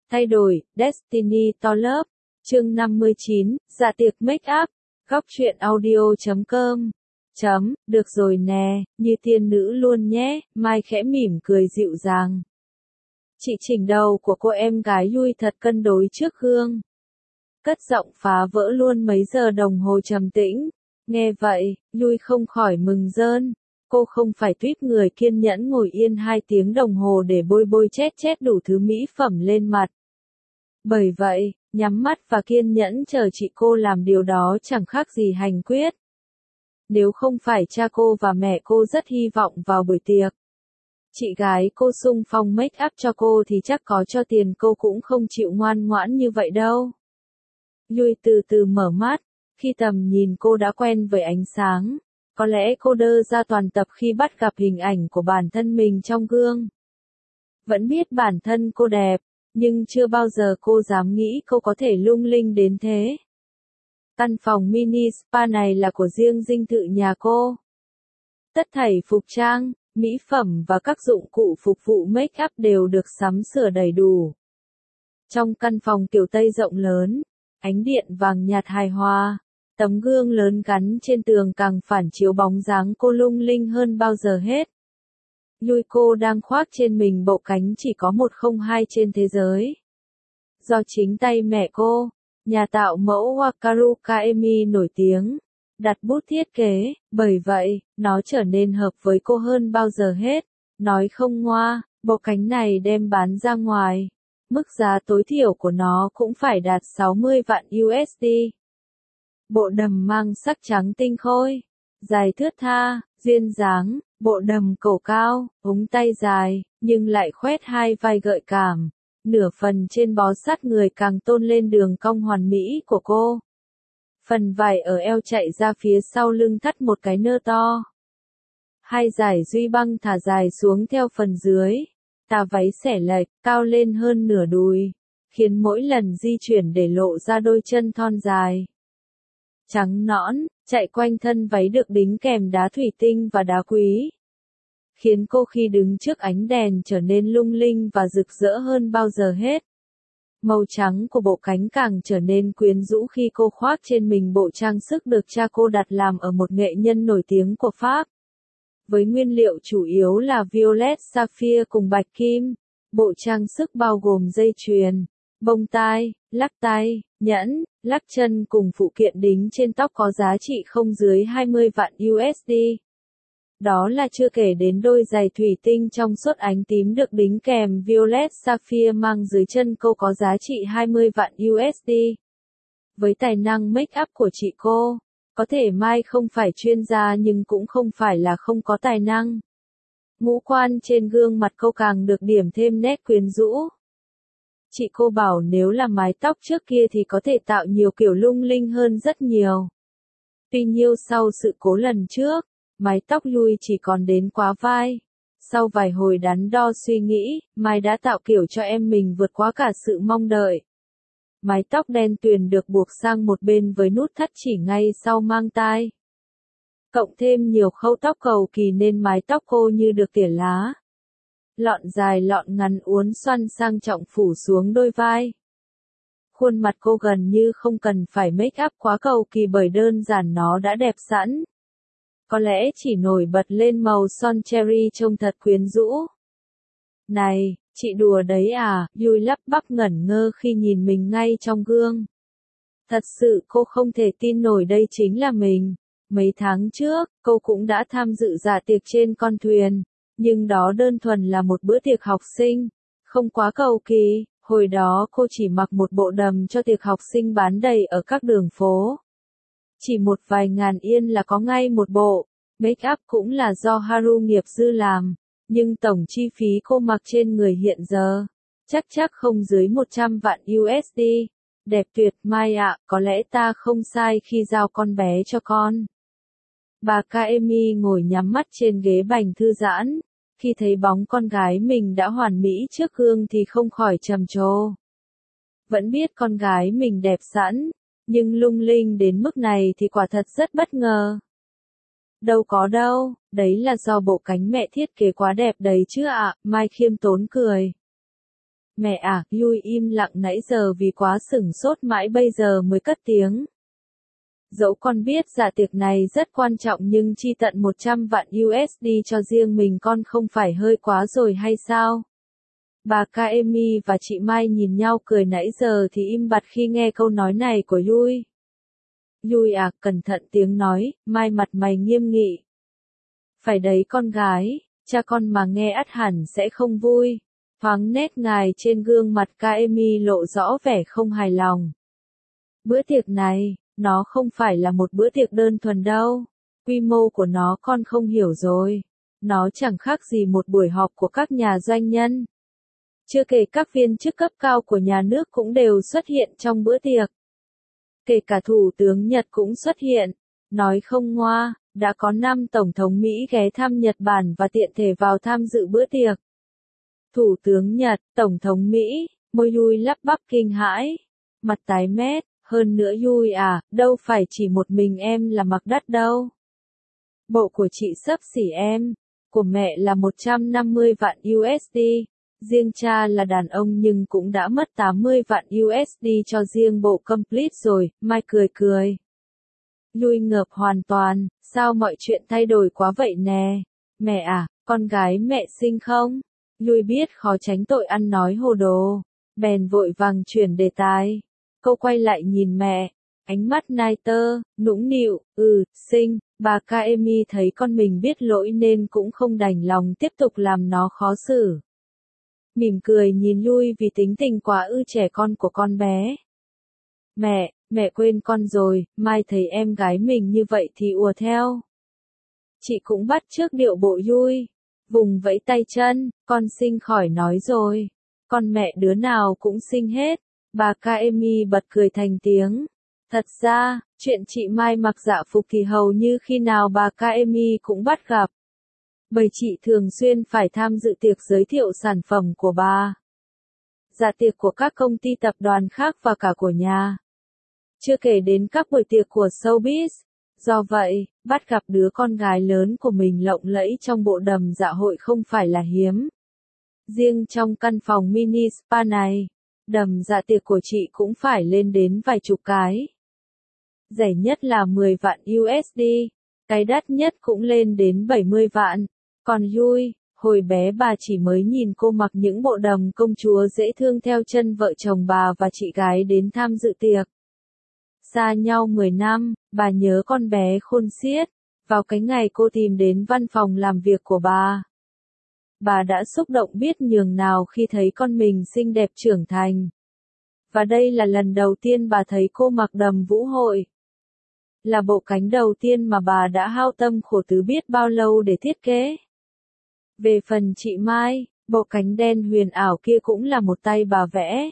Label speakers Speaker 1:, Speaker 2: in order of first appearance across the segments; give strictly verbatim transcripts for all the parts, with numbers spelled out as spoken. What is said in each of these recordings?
Speaker 1: Thay đổi, Destiny to Love, chương năm mươi chín, dạ tiệc make up, góc truyện audio chấm com. Chấm, được rồi nè, như tiên nữ luôn nhé, Mai khẽ mỉm cười dịu dàng. Chị chỉnh đầu của cô em gái Yui thật cân đối trước gương. Cất giọng phá vỡ luôn mấy giờ đồng hồ trầm tĩnh. Nghe vậy, Yui không khỏi mừng rơn. Cô không phải tuýp người kiên nhẫn ngồi yên hai tiếng đồng hồ để bôi bôi chét chét đủ thứ mỹ phẩm lên mặt. Bởi vậy, nhắm mắt và kiên nhẫn chờ chị cô làm điều đó chẳng khác gì hành quyết. Nếu không phải cha cô và mẹ cô rất hy vọng vào buổi tiệc, chị gái cô xung phong make up cho cô thì chắc có cho tiền cô cũng không chịu ngoan ngoãn như vậy đâu. Yui từ từ mở mắt, khi tầm nhìn cô đã quen với ánh sáng, có lẽ cô đơ ra toàn tập khi bắt gặp hình ảnh của bản thân mình trong gương. Vẫn biết bản thân cô đẹp, nhưng chưa bao giờ cô dám nghĩ cô có thể lung linh đến thế. Căn phòng mini spa này là của riêng dinh thự nhà cô. Tất thảy phục trang, mỹ phẩm và các dụng cụ phục vụ make up đều được sắm sửa đầy đủ. Trong căn phòng kiểu Tây rộng lớn, ánh điện vàng nhạt hài hòa, tấm gương lớn gắn trên tường càng phản chiếu bóng dáng cô lung linh hơn bao giờ hết. Yui cô đang khoác trên mình bộ cánh chỉ có một không hai trên thế giới. Do chính tay mẹ cô, nhà tạo mẫu Wakaru Kaemi nổi tiếng, đặt bút thiết kế, bởi vậy, nó trở nên hợp với cô hơn bao giờ hết. Nói không ngoa, bộ cánh này đem bán ra ngoài, mức giá tối thiểu của nó cũng phải đạt sáu mươi vạn u ét đê. Bộ đầm mang sắc trắng tinh khôi, dài thướt tha, duyên dáng, bộ đầm cổ cao, ống tay dài, nhưng lại khoét hai vai gợi cảm. Nửa phần trên bó sát người càng tôn lên đường cong hoàn mỹ của cô. Phần vải ở eo chạy ra phía sau lưng thắt một cái nơ to. Hai dải duy băng thả dài xuống theo phần dưới. Tà váy xẻ lệch, cao lên hơn nửa đùi, khiến mỗi lần di chuyển để lộ ra đôi chân thon dài. Trắng nõn, chạy quanh thân váy được đính kèm đá thủy tinh và đá quý, khiến cô khi đứng trước ánh đèn trở nên lung linh và rực rỡ hơn bao giờ hết. Màu trắng của bộ cánh càng trở nên quyến rũ khi cô khoác trên mình bộ trang sức được cha cô đặt làm ở một nghệ nhân nổi tiếng của Pháp. Với nguyên liệu chủ yếu là violet sapphire cùng bạch kim, bộ trang sức bao gồm dây chuyền, bông tai, lắc tay, nhẫn, lắc chân cùng phụ kiện đính trên tóc có giá trị không dưới hai mươi vạn u ét đê. Đó là chưa kể đến đôi giày thủy tinh trong suốt ánh tím được đính kèm violet sapphire mang dưới chân cô có giá trị hai mươi vạn u ét đê. Với tài năng make up của chị cô, có thể Mai không phải chuyên gia nhưng cũng không phải là không có tài năng. Ngũ quan trên gương mặt cô càng được điểm thêm nét quyến rũ. Chị cô bảo nếu là mái tóc trước kia thì có thể tạo nhiều kiểu lung linh hơn rất nhiều. Tuy nhiên sau sự cố lần trước, mái tóc Yui chỉ còn đến quá vai. Sau vài hồi đắn đo suy nghĩ, Mai đã tạo kiểu cho em mình vượt quá cả sự mong đợi. Mái tóc đen tuyền được buộc sang một bên với nút thắt chỉ ngay sau mang tai. Cộng thêm nhiều khâu tóc cầu kỳ nên mái tóc cô như được tỉa lá. Lọn dài lọn ngắn uốn xoăn sang trọng phủ xuống đôi vai. Khuôn mặt cô gần như không cần phải make up quá cầu kỳ bởi đơn giản nó đã đẹp sẵn. Có lẽ chỉ nổi bật lên màu son cherry trông thật quyến rũ. Này, chị đùa đấy à, Yui lắp bắp ngẩn ngơ khi nhìn mình ngay trong gương. Thật sự cô không thể tin nổi đây chính là mình. Mấy tháng trước, cô cũng đã tham dự dạ tiệc trên con thuyền, nhưng đó đơn thuần là một bữa tiệc học sinh, không quá cầu kỳ. Hồi đó cô chỉ mặc một bộ đầm cho tiệc học sinh bán đầy ở các đường phố. Chỉ một vài ngàn yên là có ngay một bộ, make up cũng là do Haru nghiệp dư làm, nhưng tổng chi phí cô mặc trên người hiện giờ, chắc chắc không dưới một trăm vạn u ét đê. Đẹp tuyệt Mai ạ, có lẽ ta không sai khi giao con bé cho con. Bà Kaemi ngồi nhắm mắt trên ghế bành thư giãn, khi thấy bóng con gái mình đã hoàn mỹ trước gương thì không khỏi trầm trồ. Vẫn biết con gái mình đẹp sẵn, nhưng lung linh đến mức này thì quả thật rất bất ngờ. Đâu có đâu, đấy là do bộ cánh mẹ thiết kế quá đẹp đấy chứ ạ, Mai khiêm tốn cười. Mẹ à, Yui im lặng nãy giờ vì quá sửng sốt mãi bây giờ mới cất tiếng. Dẫu con biết dạ tiệc này rất quan trọng nhưng chi tận một trăm vạn u ét đê cho riêng mình con không phải hơi quá rồi hay sao? Bà Kaemi và chị Mai nhìn nhau cười nãy giờ thì im bặt khi nghe câu nói này của Yui. Yui à, cẩn thận tiếng nói, Mai mặt mày nghiêm nghị. Phải đấy con gái, cha con mà nghe ắt hẳn sẽ không vui. Thoáng nét ngài trên gương mặt Kaemi lộ rõ vẻ không hài lòng. Bữa tiệc này, nó không phải là một bữa tiệc đơn thuần đâu. Quy mô của nó con không hiểu rồi. Nó chẳng khác gì một buổi họp của các nhà doanh nhân. Chưa kể các viên chức cấp cao của nhà nước cũng đều xuất hiện trong bữa tiệc. Kể cả Thủ tướng Nhật cũng xuất hiện. Nói không ngoa, đã có năm Tổng thống Mỹ ghé thăm Nhật Bản và tiện thể vào tham dự bữa tiệc. Thủ tướng Nhật, Tổng thống Mỹ, môi Yui lắp bắp kinh hãi. Mặt tái mét, hơn nữa Yui à, đâu phải chỉ một mình em là mặc đắt đâu. Bộ của chị xấp xỉ em, của mẹ là một trăm năm mươi vạn u ét đê. Riêng cha là đàn ông nhưng cũng đã mất tám mươi vạn u ét đê cho riêng bộ complete rồi, Mai cười cười. Yui ngợp hoàn toàn, sao mọi chuyện thay đổi quá vậy nè? Mẹ à, con gái mẹ xinh không? Yui biết khó tránh tội ăn nói hồ đồ, bèn vội vàng chuyển đề tài. Cô quay lại nhìn mẹ, ánh mắt nai tơ, nũng nịu, ừ, xinh. Bà Kaemi thấy con mình biết lỗi nên cũng không đành lòng tiếp tục làm nó khó xử. Mỉm cười nhìn Yui vì tính tình quá ư trẻ con của con bé. Mẹ, mẹ quên con rồi, Mai thấy em gái mình như vậy thì ùa theo. Chị cũng bắt chước điệu bộ Yui, vùng vẫy tay chân, con xinh khỏi nói rồi. Con mẹ đứa nào cũng xinh hết. Bà Kaemi bật cười thành tiếng. Thật ra, chuyện chị Mai mặc dạ phục thì hầu như khi nào bà Kaemi cũng bắt gặp. Bởi chị thường xuyên phải tham dự tiệc giới thiệu sản phẩm của bà. Dạ tiệc của các công ty tập đoàn khác và cả của nhà. Chưa kể đến các buổi tiệc của showbiz. Do vậy, bắt gặp đứa con gái lớn của mình lộng lẫy trong bộ đầm dạ hội không phải là hiếm. Riêng trong căn phòng mini spa này, đầm dạ tiệc của chị cũng phải lên đến vài chục cái. Rẻ nhất là mười vạn u ét đê, cái đắt nhất cũng lên đến bảy mươi vạn. Còn Yui, hồi bé bà chỉ mới nhìn cô mặc những bộ đầm công chúa dễ thương theo chân vợ chồng bà và chị gái đến tham dự tiệc. Xa nhau mười năm, bà nhớ con bé khôn xiết. Vào cái ngày cô tìm đến văn phòng làm việc của bà, bà đã xúc động biết nhường nào khi thấy con mình xinh đẹp trưởng thành. Và đây là lần đầu tiên bà thấy cô mặc đầm vũ hội. Là bộ cánh đầu tiên mà bà đã hao tâm khổ tứ biết bao lâu để thiết kế. Về phần chị Mai, bộ cánh đen huyền ảo kia cũng là một tay bà vẽ.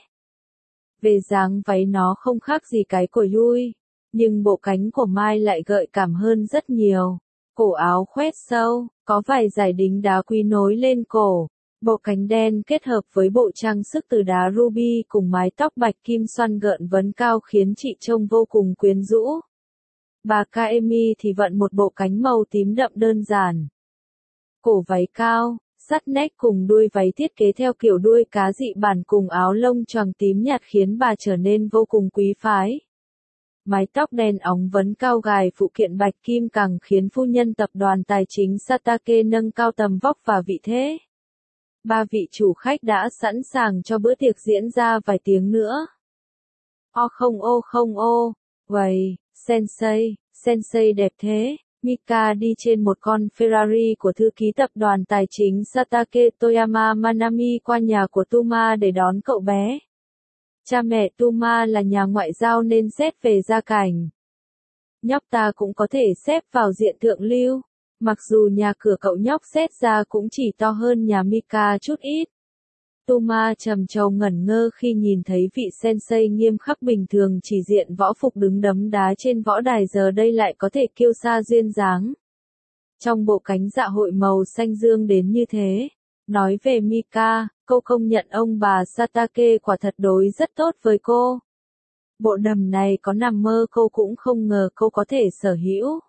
Speaker 1: Về dáng váy nó không khác gì cái của Yui, nhưng bộ cánh của Mai lại gợi cảm hơn rất nhiều. Cổ áo khoét sâu, có vài dải đính đá quý nối lên cổ. Bộ cánh đen kết hợp với bộ trang sức từ đá ruby cùng mái tóc bạch kim xoăn gợn vấn cao khiến chị trông vô cùng quyến rũ. Bà Kaemi thì vận một bộ cánh màu tím đậm đơn giản. Cổ váy cao, sắt nách cùng đuôi váy thiết kế theo kiểu đuôi cá dị bản cùng áo lông choàng tím nhạt khiến bà trở nên vô cùng quý phái. Mái tóc đen óng vấn cao gài phụ kiện bạch kim càng khiến phu nhân tập đoàn tài chính Satake nâng cao tầm vóc và vị thế. Ba vị chủ khách đã sẵn sàng cho bữa tiệc diễn ra vài tiếng nữa. O không ô không ô, vậy, Sensei, Sensei đẹp thế. Mika đi trên một con Ferrari của thư ký tập đoàn tài chính Satake Toyama Manami qua nhà của Tuma để đón cậu bé. Cha mẹ Tuma là nhà ngoại giao nên xét về gia cảnh. Nhóc ta cũng có thể xếp vào diện thượng lưu, mặc dù nhà cửa cậu nhóc xét ra cũng chỉ to hơn nhà Mika chút ít. Tuma trầm trồ ngẩn ngơ khi nhìn thấy vị sensei nghiêm khắc bình thường chỉ diện võ phục đứng đấm đá trên võ đài giờ đây lại có thể kiêu sa duyên dáng. Trong bộ cánh dạ hội màu xanh dương đến như thế. Nói về Mika, cô công nhận ông bà Satake quả thật đối rất tốt với cô. Bộ đầm này có nằm mơ cô cũng không ngờ cô có thể sở hữu.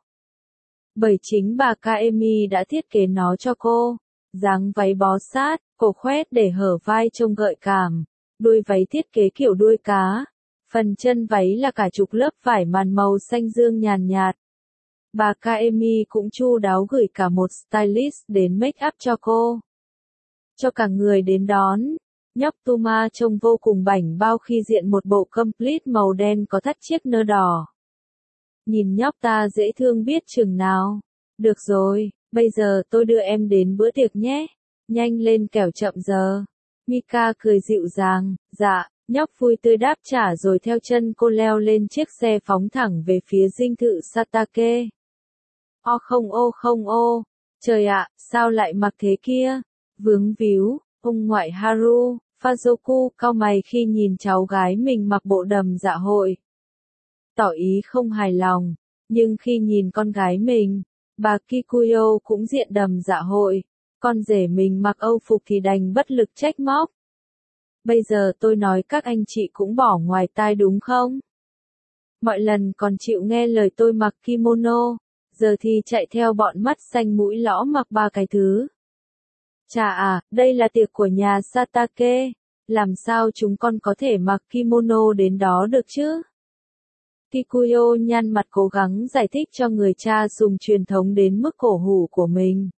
Speaker 1: Bởi chính bà Kaemi đã thiết kế nó cho cô. Dáng váy bó sát, cổ khoét để hở vai trông gợi cảm. đuôi váy thiết kế kiểu đuôi cá. Phần chân váy là cả chục lớp vải màn màu xanh dương nhàn nhạt. Bà Kaemi cũng chu đáo gửi cả một stylist đến make up cho cô. Cho cả người đến đón, nhóc Tuma trông vô cùng bảnh bao khi diện một bộ complete màu đen có thắt chiếc nơ đỏ. Nhìn nhóc ta dễ thương biết chừng nào. Được rồi, bây giờ tôi đưa em đến bữa tiệc nhé. Nhanh lên kẻo chậm giờ. Mika cười dịu dàng, dạ, nhóc vui tươi đáp trả rồi theo chân cô leo lên chiếc xe phóng thẳng về phía dinh thự Satake. Ô không ô không ô, trời ạ, sao lại mặc thế kia? Vướng víu, ông ngoại Haru, Fazoku cau mày khi nhìn cháu gái mình mặc bộ đầm dạ hội. Tỏ ý không hài lòng, nhưng khi nhìn con gái mình, bà Kikuyo cũng diện đầm dạ hội, con rể mình mặc âu phục thì đành bất lực trách móc. Bây giờ tôi nói các anh chị cũng bỏ ngoài tai đúng không? Mọi lần còn chịu nghe lời tôi mặc kimono, giờ thì chạy theo bọn mắt xanh mũi lõ mặc ba cái thứ. Chà à, đây là tiệc của nhà Satake, làm sao chúng con có thể mặc kimono đến đó được chứ? Kikuyo nhăn mặt cố gắng giải thích cho người cha dùng truyền thống đến mức cổ hủ của mình.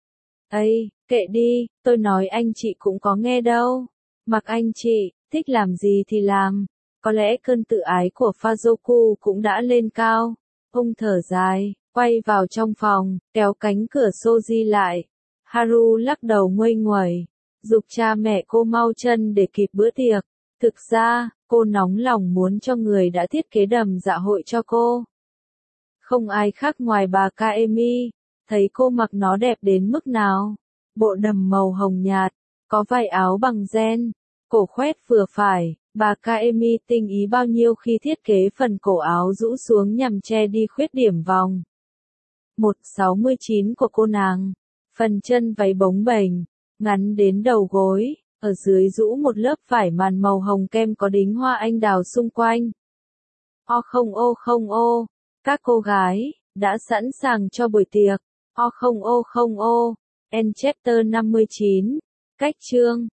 Speaker 1: Ây, kệ đi, tôi nói anh chị cũng có nghe đâu. Mặc anh chị, thích làm gì thì làm. Có lẽ cơn tự ái của Fazoku cũng đã lên cao. Ông thở dài, quay vào trong phòng, kéo cánh cửa Soji lại. Haru lắc đầu nguây nguẩy, giục cha mẹ cô mau chân để kịp bữa tiệc. Thực ra, cô nóng lòng muốn cho người đã thiết kế đầm dạ hội cho cô. Không ai khác ngoài bà Kaemi, thấy cô mặc nó đẹp đến mức nào. Bộ đầm màu hồng nhạt, có vai áo bằng ren, cổ khoét vừa phải, bà Kaemi tinh ý bao nhiêu khi thiết kế phần cổ áo rũ xuống nhằm che đi khuyết điểm vòng. một sáu chín của cô nàng, phần chân váy bống bềnh, ngắn đến đầu gối, ở dưới rũ một lớp vải màn màu hồng kem có đính hoa anh đào xung quanh. O không ô không ô, các cô gái, đã sẵn sàng cho buổi tiệc. O không ô không ô, End chapter năm mươi chín, cách chương.